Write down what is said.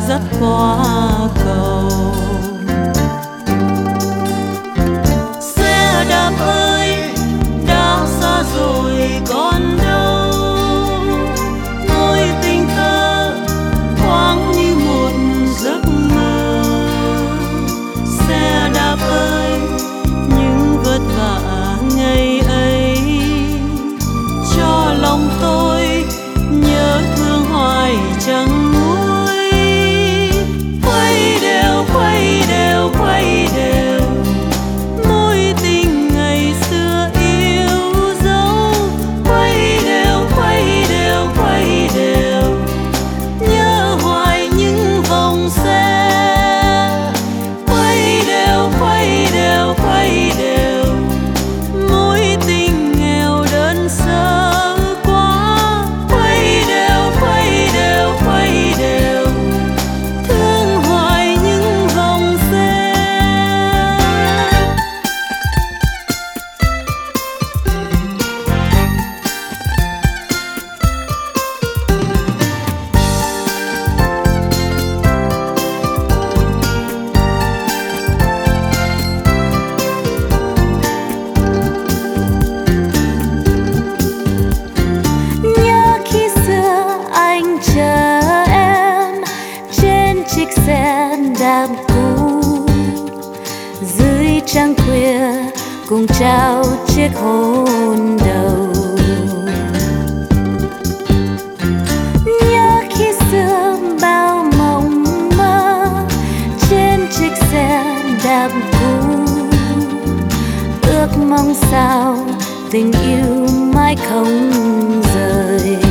dắt qua cầu. Xe đạp ơi đã xa rồi còn đâu, ôi tình thơ thoáng như một giấc mơ. Xe đạp ơi những vất vả ngày ấy cho lòng tôi nhớ thương hoài chẳng nguôi. Quay đều quay đều quay đều mối tình ngày xưa yêu dấu. Quay đều quay đều quay đều nhớ hoài những vòng xe. Quay đều quay đều quay đều mối tình nghèo đơn sơ quá. Quay đều quay đều quay đều thương hoài những vòng xe. Nhớ khi xưa anh chờ em trên chiếc xe đạp cũ, dưới trăng khuya cùng trao chiếc hôn đầu. Nhớ khi xưa bao mộng mơ trên chiếc xe đạp cũ, ước mong sao tình yêu mãi không rời.